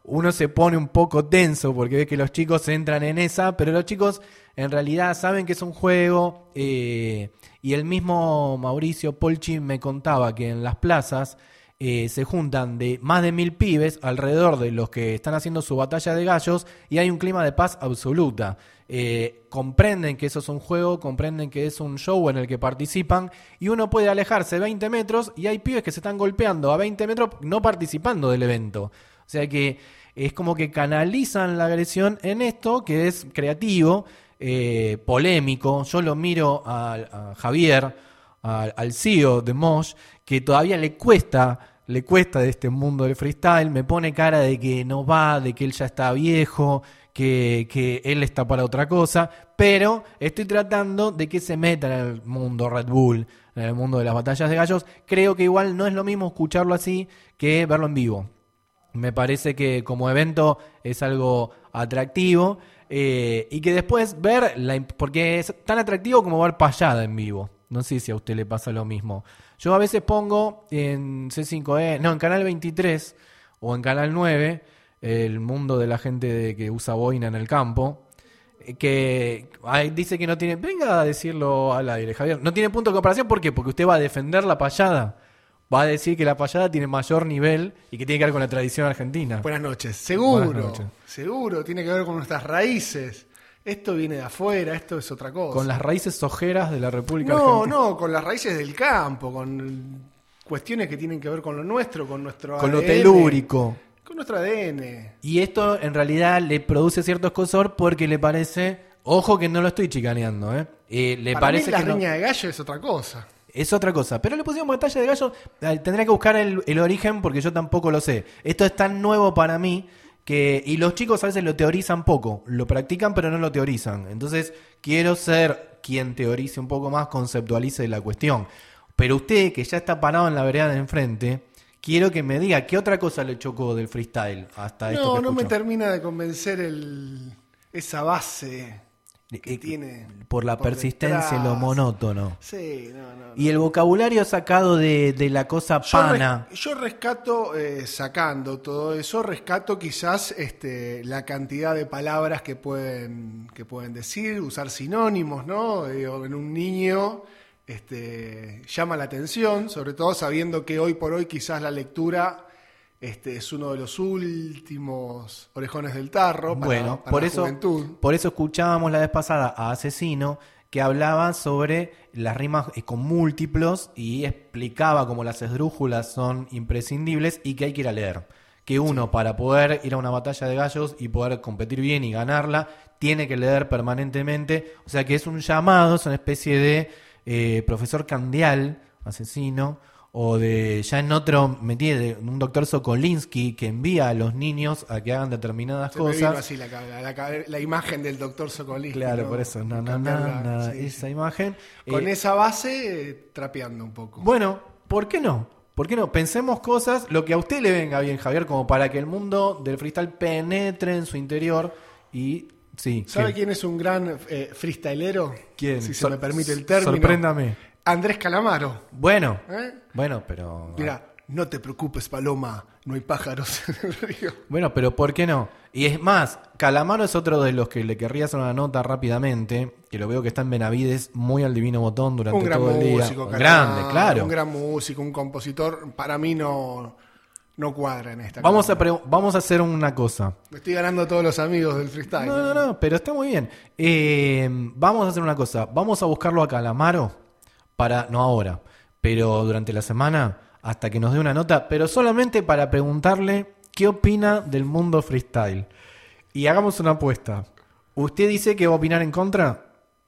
Speaker 5: uno se pone un poco tenso porque ve que los chicos entran en esa, pero los chicos en realidad saben que es un juego, eh, y el mismo Mauricio Polchi me contaba que en las plazas eh, se juntan de más de mil pibes alrededor de los que están haciendo su batalla de gallos y hay un clima de paz absoluta. Eh, comprenden que eso es un juego, comprenden que es un show en el que participan y uno puede alejarse veinte metros y hay pibes que se están golpeando a veinte metros no participando del evento. O sea que es como que canalizan la agresión en esto que es creativo, eh, polémico. Yo lo miro a, a Javier, a, al C E O de Mosh, que todavía le cuesta, le cuesta de este mundo del freestyle, me pone cara de que no va, de que él ya está viejo, que, que él está para otra cosa, pero estoy tratando de que se meta en el mundo Red Bull, en el mundo de las batallas de gallos. Creo que igual no es lo mismo escucharlo así que verlo en vivo. Me parece que como evento es algo atractivo, eh, y que después ver, la, porque es tan atractivo como ver payada en vivo. No sé si a usted le pasa lo mismo. Yo a veces pongo en C cinco E, no, en Canal veintitrés o en Canal nueve, el mundo de la gente de, que usa boina en el campo, que ay, dice que no tiene... Venga a decirlo al aire, Javier. No tiene punto de comparación, ¿por qué? Porque usted va a defender la payada. Va a decir que la payada tiene mayor nivel y que tiene que ver con la tradición argentina.
Speaker 13: Buenas noches. Seguro,
Speaker 5: Buenas noches.
Speaker 13: seguro, tiene que ver con nuestras raíces. Esto viene de afuera, esto es otra cosa.
Speaker 5: Con las raíces ojeras de la República
Speaker 13: no,
Speaker 5: Argentina.
Speaker 13: No, no, con las raíces del campo, con cuestiones que tienen que ver con lo nuestro, con nuestro
Speaker 5: con
Speaker 13: A D N.
Speaker 5: Lo telúrico.
Speaker 13: Con nuestro A D N.
Speaker 5: Y esto en realidad le produce cierto escosor porque le parece... Ojo que no lo estoy chicaneando, ¿eh? eh le
Speaker 13: Para
Speaker 5: parece
Speaker 13: mí la
Speaker 5: que
Speaker 13: riña
Speaker 5: no...
Speaker 13: de gallo es otra cosa.
Speaker 5: Es otra cosa. Pero le pusimos batalla de gallo. Tendría que buscar el, el origen porque yo tampoco lo sé. Esto es tan nuevo para mí que... Y los chicos a veces lo teorizan poco. Lo practican pero no lo teorizan. Entonces quiero ser quien teorice un poco más, conceptualice la cuestión. Pero usted que ya está parado en la vereda de enfrente... Quiero que me diga qué otra cosa le chocó del freestyle hasta esto
Speaker 13: No,
Speaker 5: que
Speaker 13: no
Speaker 5: escuchó.
Speaker 13: me termina de convencer el esa base que
Speaker 5: eh,
Speaker 13: tiene.
Speaker 5: Por la
Speaker 13: por
Speaker 5: persistencia y lo
Speaker 13: detrás.
Speaker 5: monótono.
Speaker 13: Sí, no, no.
Speaker 5: Y el vocabulario sacado de, de la cosa
Speaker 13: Yo,
Speaker 5: pana.
Speaker 13: res- yo rescato, eh, sacando todo eso, rescato quizás este, la cantidad de palabras que pueden, que pueden decir, usar sinónimos, ¿no? Digo, en un niño este, llama la atención, sobre todo sabiendo que hoy por hoy quizás la lectura este, es uno de los últimos orejones del tarro para,
Speaker 5: Bueno,
Speaker 13: para
Speaker 5: por
Speaker 13: la
Speaker 5: eso,
Speaker 13: juventud.
Speaker 5: por eso escuchábamos la vez pasada a Asesino, que hablaba sobre las rimas eh, con múltiplos y explicaba cómo las esdrújulas son imprescindibles y que hay que ir a leer. Que uno, sí, para poder ir a una batalla de gallos y poder competir bien y ganarla, tiene que leer permanentemente. O sea que es un llamado, es una especie de eh, profesor Candial, Asesino, o de ya en otro metido de un doctor Sokolinsky que envía a los niños a que hagan determinadas
Speaker 13: Se me
Speaker 5: cosas.
Speaker 13: vino así la, la, la, la imagen del doctor Sokolinsky.
Speaker 5: Claro,
Speaker 13: ¿no?
Speaker 5: por eso, no, no,
Speaker 13: Cambiarla,
Speaker 5: no, no,
Speaker 13: sí,
Speaker 5: esa
Speaker 13: sí.
Speaker 5: imagen.
Speaker 13: Con
Speaker 5: Eh,
Speaker 13: esa base, eh, trapeando un poco.
Speaker 5: Bueno, ¿por qué no? ¿Por qué no? Pensemos cosas, lo que a usted le venga bien, Javier, como para que el mundo del freestyle penetre en su interior y... Sí,
Speaker 13: ¿Sabe
Speaker 5: ¿qué?
Speaker 13: quién es un gran eh, freestylero?
Speaker 5: ¿Quién?
Speaker 13: Si se
Speaker 5: Sor-
Speaker 13: me permite el término.
Speaker 5: Sorpréndame.
Speaker 13: Andrés Calamaro.
Speaker 5: Bueno,
Speaker 13: ¿Eh?
Speaker 5: bueno, pero...
Speaker 13: Mira, no te preocupes, Paloma, no hay pájaros en el río.
Speaker 5: Bueno, pero ¿por qué no? Y es más, Calamaro es otro de los que le querría hacer una nota rápidamente, que lo veo que está en Benavides muy al divino botón durante
Speaker 13: Un gran
Speaker 5: todo el día.
Speaker 13: músico, Calamaro,
Speaker 5: Grande, claro.
Speaker 13: Un gran músico, un compositor. Para mí no, no cuadra en esta
Speaker 5: Vamos
Speaker 13: cosa.
Speaker 5: a, pre- vamos a hacer una cosa.
Speaker 13: Me estoy ganando a todos los amigos del freestyle.
Speaker 5: No, no, no, pero está muy bien. Eh, vamos a hacer una cosa. Vamos a buscarlo a Calamaro para, no ahora, pero durante la semana, hasta que nos dé una nota, pero solamente para preguntarle qué opina del mundo freestyle. Y hagamos una apuesta. ¿Usted dice que va a opinar en contra?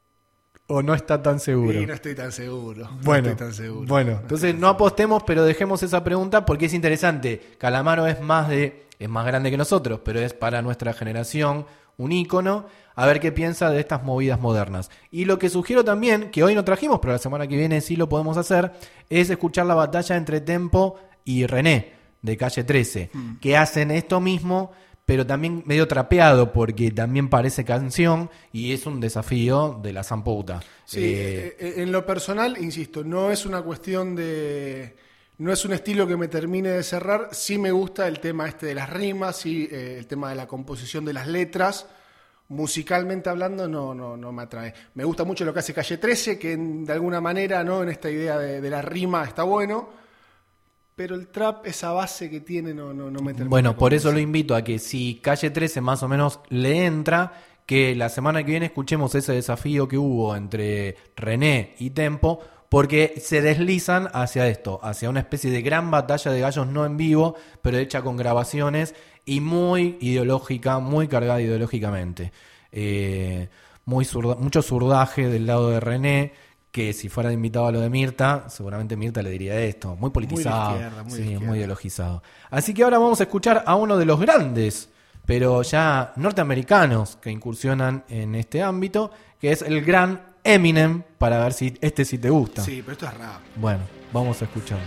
Speaker 5: ¿O no está tan seguro?
Speaker 13: Sí, no estoy tan seguro. No
Speaker 5: Bueno,
Speaker 13: estoy tan seguro.
Speaker 5: bueno,
Speaker 13: No
Speaker 5: entonces no apostemos, pero dejemos esa pregunta porque es interesante. Calamaro es más de, es más grande que nosotros, pero es para nuestra generación un ícono. A ver qué piensa de estas movidas modernas. Y lo que sugiero también, que hoy no trajimos, pero la semana que viene sí lo podemos hacer, es escuchar la batalla entre Tempo y René, de Calle trece,
Speaker 13: Mm.
Speaker 5: que hacen esto mismo, pero también medio trapeado, porque también parece canción, y es un desafío de la zamputa.
Speaker 13: Sí,
Speaker 5: Eh,
Speaker 13: eh, en lo personal, insisto, no es una cuestión de no es un estilo que me termine de cerrar. Sí me gusta el tema este de las rimas, sí, eh, el tema de la composición de las letras. Musicalmente hablando no, no, no me atrae. Me gusta mucho lo que hace Calle trece, que en, de alguna manera, ¿no?, en esta idea de, de la rima está bueno, pero el trap, esa base que tiene, no, no, no me termina.
Speaker 5: Bueno, por eso lo invito a que si Calle trece más o menos le entra, que la semana que viene escuchemos ese desafío que hubo entre René y Tempo, porque se deslizan hacia esto, hacia una especie de gran batalla de gallos no en vivo, pero hecha con grabaciones y muy ideológica, muy cargada ideológicamente. Eh, muy zurda, mucho zurdaje del lado de René, que si fuera invitado a lo de Mirta, seguramente Mirta le diría esto, muy politizado, muy, izquierda, muy, sí, muy ideologizado. Así que ahora vamos a escuchar a uno de los grandes, pero ya norteamericanos, que incursionan en este ámbito, que es el gran Eminem, para ver si este sí te gusta.
Speaker 13: Sí, pero esto es rap.
Speaker 5: Bueno, vamos a escucharlo.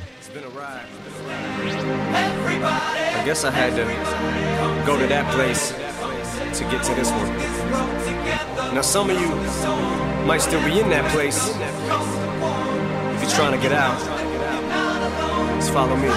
Speaker 14: I guess I had to go to that place to get to this one. Now some of you might still be in that place. If you're trying to get out, just follow me.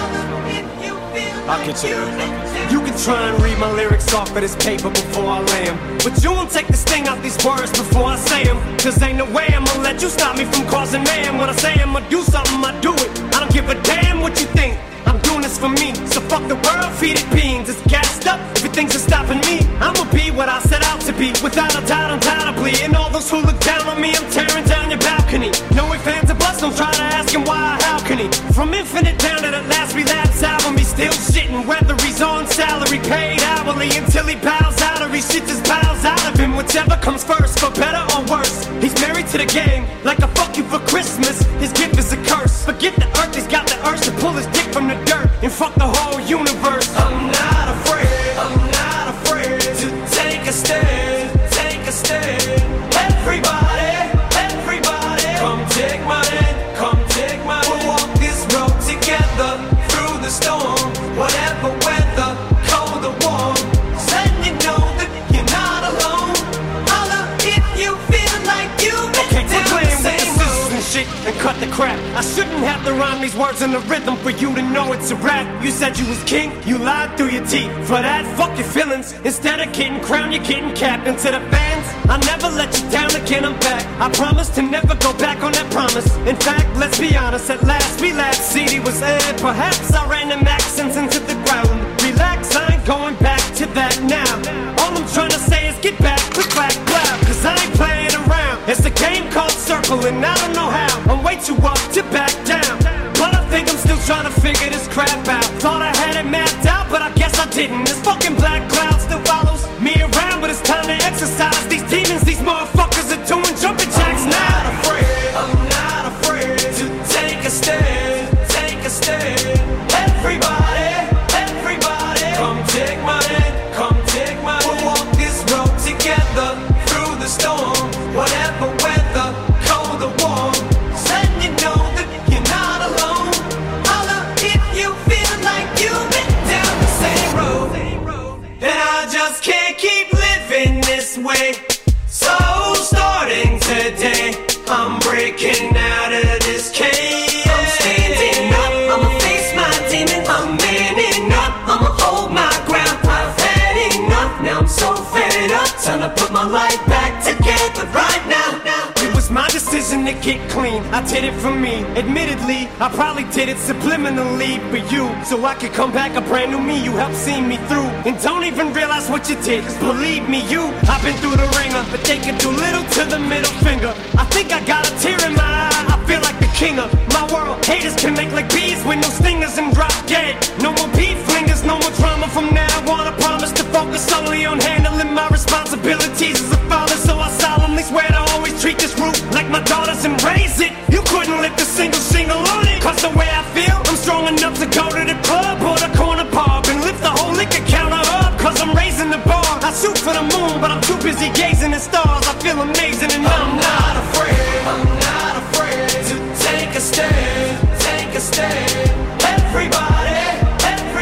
Speaker 14: I'll get you there. You can try and read my lyrics off of this paper before I lay them, but you won't take the sting out these words before I say them. Cause ain't no way I'ma let you stop me from causing mayhem. When I say I'ma do something, I do it. I don't give a damn what you think. I'm doing this for me, so fuck the world, feed it beans. It's gassed up, everything's just stopping me. I'ma be what I set out to be, without a doubt, undoubtedly. And all those who look down on me, I'm tearing down your balcony. No ifs, ands, or buts, don't try to ask him why, how can he? From infinite down to the last relapse album, he's still shitting. Whether he's on salary, paid hourly, until he bows out or he shit just bows out of him. Whichever comes first, for better or worse. He's married to the game, like a fuck you for Christmas. His gift is a curse. Forget the earth, he's got the urge to pull his dick from the dirt and fuck the whole universe. I'm not afraid, I'm not afraid to take a stand, take a stand. Everybody, everybody, come take my hand, come take my hand. We'll walk this road together through the storm, whatever weather, cold or warm. Let you know that you're not alone. Holla if you feel like you've been okay, down the same road. And shit and cut the crap. I shouldn't have to rhyme these words in the rhythm for you to know it's a rap. You said you was king, you lied through your teeth. For that, fuck your feelings. Instead of getting crowned, you're getting capped. And to the fans, I never let you down again, I'm back. I promise to never go back on that promise. In fact, let's be honest, at last we laughed. C D was aired, perhaps I ran them accents into the ground. Relax, I ain't going back to that now. All I'm trying to say is get back, click back, clap. Cause I ain't playing around. It's a game called Circle and I don't know how. I'm way too up to back down, but I think I'm still trying to figure this crap out. Thought I had it mapped out, but I guess I didn't. This fucking black cloud still follows me around, but it's time to exercise these demons. These motherfuckers are doing jumping jacks now. I'm not afraid, I'm not afraid to take a stand, take a stand. Everybody, everybody, come take my hand, come take my hand. We'll walk this road together through the storm, whatever weather, cold or warm. Letting you know that you're not alone. Holla if you feel like you've been down the same road. And I just can't keep living this way. So starting today, I'm breaking out of this cage. I'm standing up, I'ma face my demons. I'm manning up, I'ma hold my ground. I've had enough, now I'm so fed up. Time to put my life back together right now. now. It was my decision to get clean, I did it for me. Admittedly, I probably did it subliminally for you, so I could come back a brand new me. You helped see me through, and don't even realize what you did. Cause believe me, you, I've been through the ringer, but they can do little to the middle finger. I think I got a tear in my eye, I feel like the king of my world. Haters can make like bees with no stingers and drop dead. No more beef flingers, no more drama from now on. I promise to focus solely on handling my responsibilities as a father. So I solemnly swear to always treat this roof like my daughters and raise it. You couldn't lift a single shingle on it. Cause the way I feel, I'm strong enough to go to the club or the corner pub and lift the whole liquor counter up. Cause I'm raising the bar. I shoot for the moon, but I'm too busy gazing at stars. I feel amazing and I'm not afraid. I'm not afraid to take a stand, take a stand. Everybody, everybody.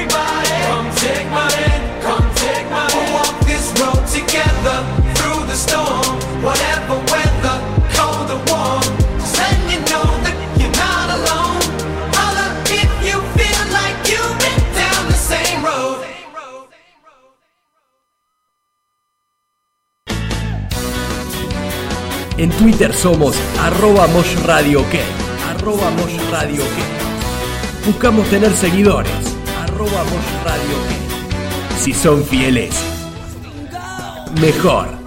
Speaker 1: Twitter somos arroba Mosh Radio OK. Arroba Mosh Radio OK. Buscamos tener seguidores. Arroba Mosh Radio OK. Si son fieles, mejor.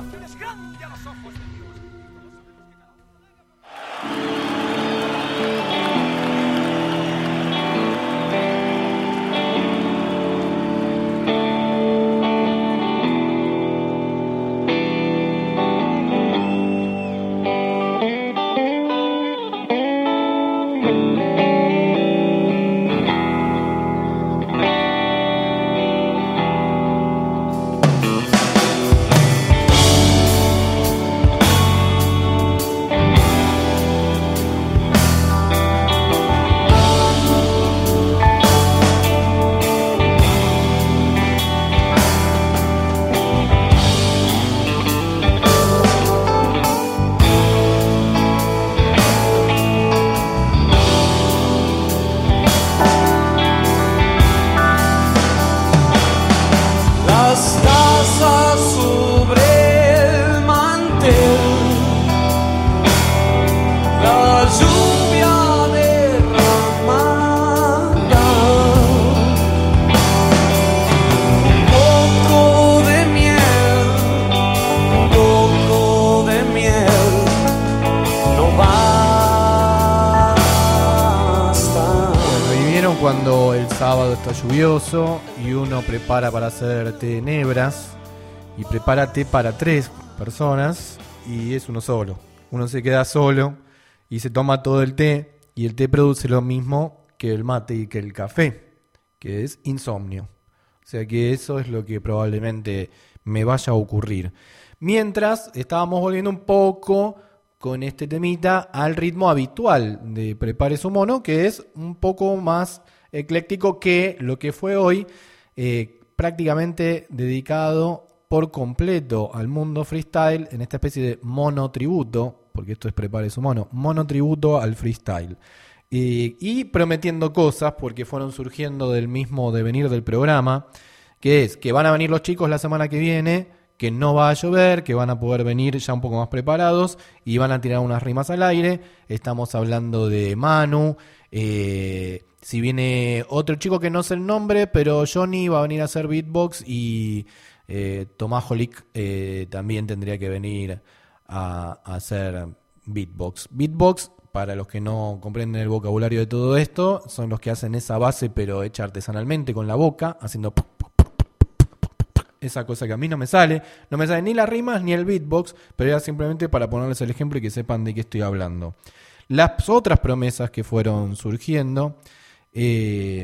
Speaker 5: Cuando el sábado está lluvioso y uno prepara para hacer té de nebras y prepara té para tres personas y es uno solo. Uno se queda solo y se toma todo el té y el té produce lo mismo que el mate y que el café, que es insomnio. O sea que eso es lo que probablemente me vaya a ocurrir. Mientras estábamos volviendo un poco con este temita al ritmo habitual de Prepare su Mono, que es un poco más ecléctico que lo que fue hoy, eh, prácticamente dedicado por completo al mundo freestyle en esta especie de monotributo, porque esto es Prepare su Mono, monotributo al freestyle. Eh, y prometiendo cosas, porque fueron surgiendo del mismo devenir del programa, que es que van a venir los chicos la semana que viene, que no va a llover, que van a poder venir ya un poco más preparados y van a tirar unas rimas al aire. Estamos hablando de Manu, eh, si viene otro chico que no sé el nombre, pero Johnny va a venir a hacer beatbox y eh, Tomás Jolik eh, también tendría que venir a, a hacer beatbox. Beatbox, para los que no comprenden el vocabulario de todo esto, son los que hacen esa base pero hecha artesanalmente con la boca, haciendo esa cosa que a mí no me sale, no me sale ni las rimas ni el beatbox, pero era simplemente para ponerles el ejemplo y que sepan de qué estoy hablando. Las otras promesas que fueron surgiendo eh,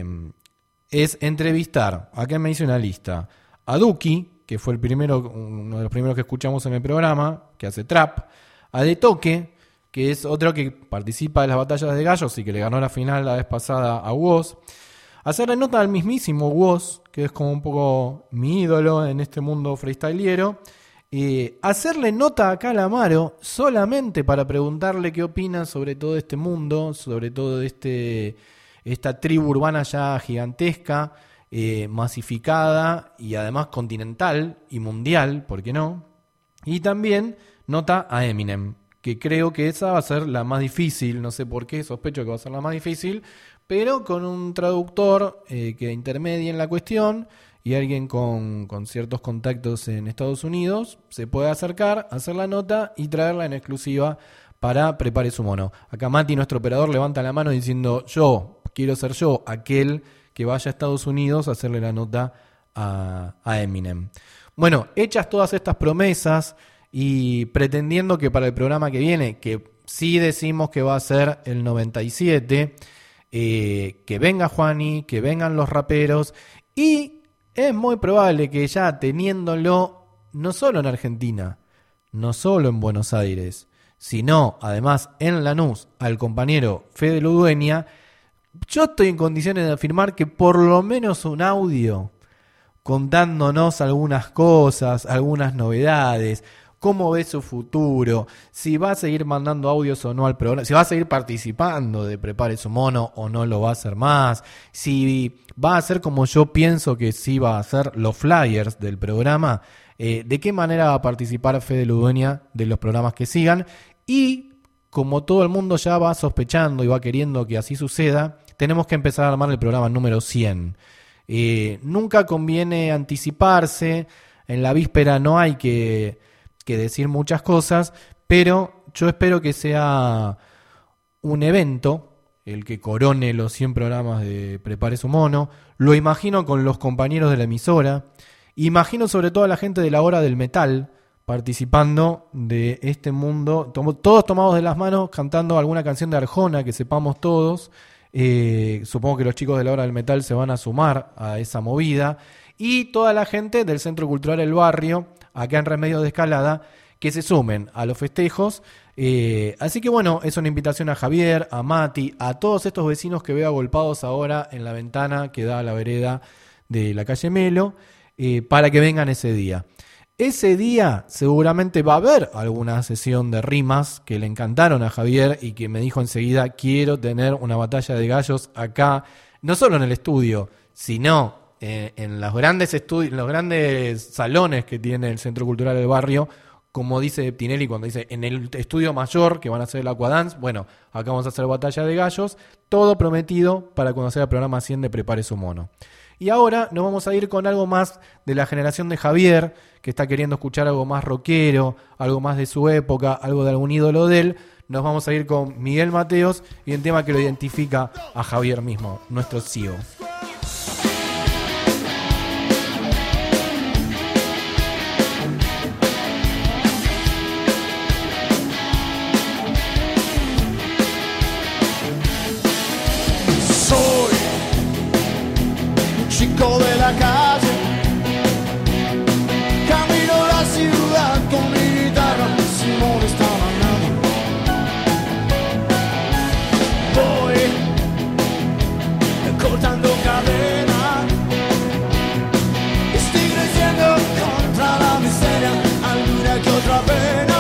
Speaker 5: es entrevistar, acá me hice una lista, a Duki, que fue el primero, uno de los primeros que escuchamos en el programa, que hace trap, a De Toque, que es otro que participa de las batallas de gallos y que le ganó la final la vez pasada a Woz. Hacerle nota al mismísimo Woz, que es como un poco mi ídolo en este mundo freestyliero. Eh, hacerle nota a Calamaro solamente para preguntarle qué opina sobre todo este mundo, sobre todo este, esta tribu urbana ya gigantesca, eh, masificada y además continental y mundial, ¿por qué no? Y también nota a Eminem, que creo que esa va a ser la más difícil, no sé por qué, sospecho que va a ser la más difícil, pero con un traductor eh, que intermedie en la cuestión y alguien con, con ciertos contactos en Estados Unidos se puede acercar, hacer la nota y traerla en exclusiva para Prepare su Mono. Acá Mati, nuestro operador, levanta la mano diciendo: yo, quiero ser yo, aquel que vaya a Estados Unidos a hacerle la nota a, a Eminem. Bueno, hechas todas estas promesas y pretendiendo que para el programa que viene, que sí decimos que va a ser el noventa y siete... Eh, que venga Juani, que vengan los raperos y es muy probable que ya teniéndolo no solo en Argentina, no solo en Buenos Aires, sino además en Lanús al compañero Fede Ludueña, yo estoy en condiciones de afirmar que por lo menos un audio contándonos algunas cosas, algunas novedades, cómo ve su futuro, si va a seguir mandando audios o no al programa, si va a seguir participando de Prepare su Mono o no lo va a hacer más, si va a hacer como yo pienso que sí va a hacer los flyers del programa, eh, de qué manera va a participar Fede Ludueña de los programas que sigan Y como todo el mundo ya va sospechando y va queriendo que así suceda, tenemos que empezar a armar el programa número cien. Eh, nunca conviene anticiparse, en la víspera no hay que, que decir muchas cosas, pero yo espero que sea un evento el que corone los cien programas de Prepare su Mono. Lo imagino con los compañeros de la emisora, imagino sobre todo a la gente de la hora del metal participando de este mundo, todos tomados de las manos cantando alguna canción de Arjona que sepamos todos. Eh, supongo que los chicos de la hora del metal se van a sumar a esa movida, y toda la gente del Centro Cultural El Barrio, acá en Remedios de Escalada, que se sumen a los festejos. Eh, así que bueno, es una invitación a Javier, a Mati, a todos estos vecinos que veo agolpados ahora en la ventana que da a la vereda de la calle Melo, eh, para que vengan ese día. Ese día seguramente va a haber alguna sesión de rimas que le encantaron a Javier y que me dijo enseguida: quiero tener una batalla de gallos acá, no solo en el estudio, sino en, en los grandes estudios, en los grandes salones que tiene el Centro Cultural del Barrio, como dice Tinelli cuando dice en el estudio mayor que van a hacer el Aquadance. Bueno, acá vamos a hacer batalla de gallos, todo prometido para cuando sea el programa cien de Prepare su Mono. Y ahora nos vamos a ir con algo más de la generación de Javier, que está queriendo escuchar algo más rockero, algo más de su época, algo de algún ídolo de él. Nos vamos a ir con Miguel Mateos y un tema que lo identifica a Javier mismo, nuestro C E O.
Speaker 12: Chico de la calle, camino la ciudad con mi guitarra sin molestar a nadie. Voy cortando cadenas, estoy creciendo contra la miseria, alguna que otra pena,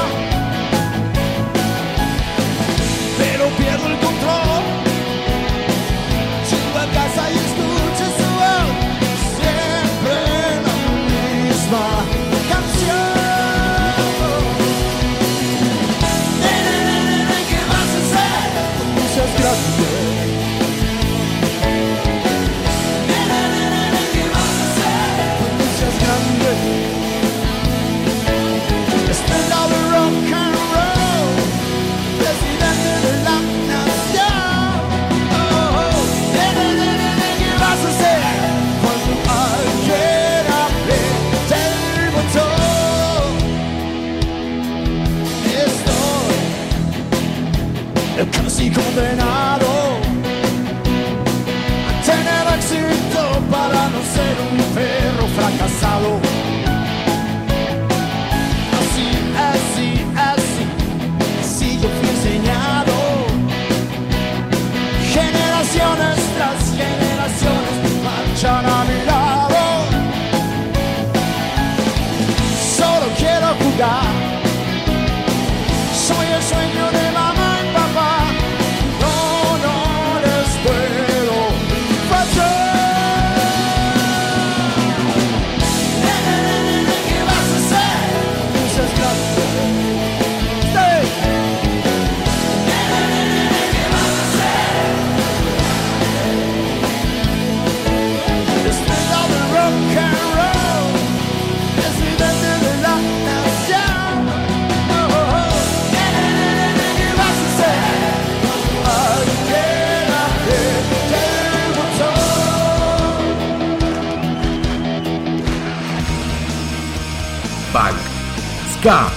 Speaker 12: pero pierdo el control. Llego a casa y escucho su voz, siempre la misma canción. Nene, nene, nene, ¿qué vas a hacer? Muchas gracias. Nene, nene, nene, ¿qué vas a hacer? Muchas gracias. Estrella de rock and roll, presidente de la nación. Oh, oh. Nene, nene, nene, ¿qué vas a hacer cuando alguien apriete el botón? Estoy casi condenado a tener éxito para no ser un perro fracasado. Así, así, así, así yo fui enseñado. Generaciones tras generaciones marchan a mi lado. Solo quiero jugar. Soy el sueño de mamá y papá. No, no les puedo fallar. Nene, nene, nene, ¿qué vas a hacer? Muchas gracias. Hey. Nene, nene, nene, ¿qué vas a hacer? Estrella de rock and roll, presidente de la nación. Oh, oh, oh. Nene, nene, nene, ¿qué vas a hacer cuando alguien apriete el botón?
Speaker 1: Punk, ska,